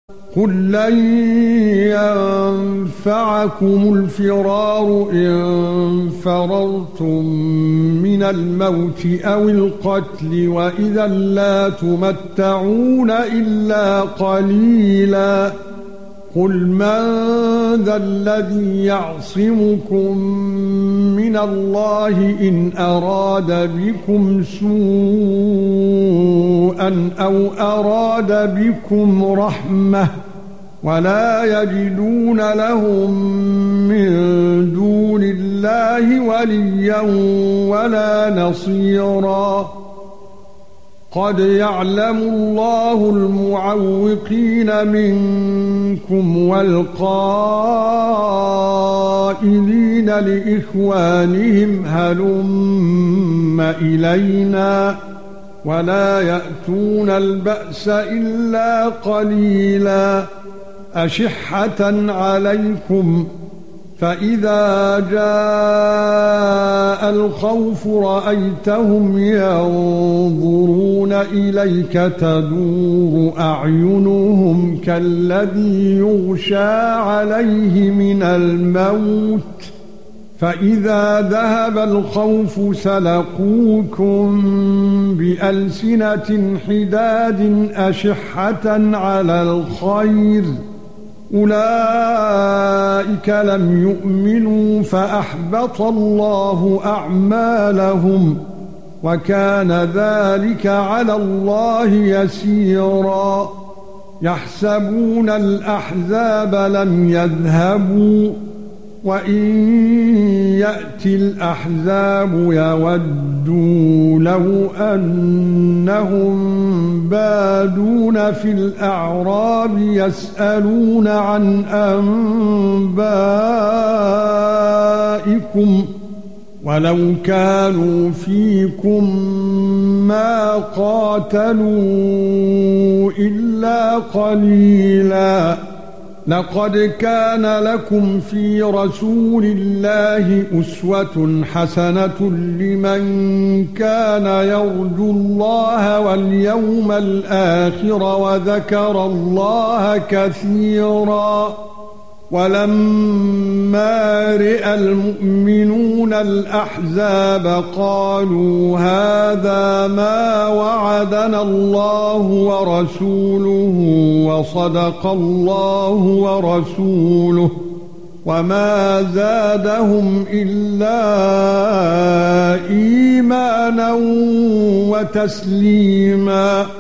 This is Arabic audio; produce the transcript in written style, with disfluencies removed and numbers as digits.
قُل لَّن يَنفَعَكُمُ الْفِرَارُ إِن فَرَرْتُم مِّنَ الْمَوْتِ أَوِ الْقَتْلِ وَإِذًا لَّا تُمَتَّعُونَ إِلَّا قَلِيلًا قُلْ مَن ذَا الَّذِي يَعْصِمُكُم مِّنَ اللَّهِ إِنْ أَرَادَ بِكُمْ سُوءًا أَوْ أَرَادَ بِكُمْ رَحْمَةً وَلَا يَجِدُونَ لَهُم مِّن دُونِ اللَّهِ وَلِيًّا وَلَا نَصِيرًا قَدْ يَعْلَمُ اللَّهُ الْمُعَوِّقِينَ مِنكُمْ وَالْقَائِلِينَ لِإِخْوَانِهِمْ هَلُمَّ إِلَيْنَا وَلَا يَأْتُونَ الْبَأْسَ إِلَّا قَلِيلًا أَشِحَّةً عَلَيْكُمْ فَإِذَا جَاءَ الْخَوْفُ رَأَيْتَهُمْ يَنظُرُونَ إِلَيْكَ تَدُورُ أَعْيُنُهُمْ كَالَّذِي يُغْشَى عَلَيْهِ مِنَ الْمَوْتِ فَإِذَا ذَهَبَ الْخَوْفُ سَلَقُوكُم بِأَلْسِنَةٍ حِدَادٍ أَشِحَّةً عَلَى الْخَيْرِ أُولَئِكَ لَمْ يُؤْمِنُوا فَأَحْبَطَ اللَّهُ أَعْمَالَهُمْ وَكَانَ ذَلِكَ عَلَى اللَّهِ يَسِيرًا يَحْسَبُونَ الْأَحْزَابَ لَمْ يَذْهَبُوا وَإِن يَأْتِ الْأَحْزَابُ يَوَدُّوا لَوْ أَنَّهُمْ بَادُونَ فِي الْأَعْرَابِ يَسْأَلُونَ عَنْ أَنبَائِكُمْ وَلَوْ كَانُوا فِيكُمْ مَا قَاتَلُوا إِلَّا قَلِيلًا لَقَدْ كَانَ لَكُمْ فِي رَسُولِ اللَّهِ أُسْوَةٌ حَسَنَةٌ لِمَن كَانَ يَرْجُو اللَّهَ وَالْيَوْمَ الْآخِرَ وَذَكَرَ اللَّهَ كَثِيرًا وَلَمَّا رَأَى الْمُؤْمِنُونَ الْأَحْزَابَ قَالُوا هَذَا مَا وَعَدَنَا اللَّهُ وَرَسُولُهُ وَصَدَقَ اللَّهُ وَرَسُولُهُ وَمَا زَادَهُمْ إِلَّا إِيمَانًا وَتَسْلِيمًا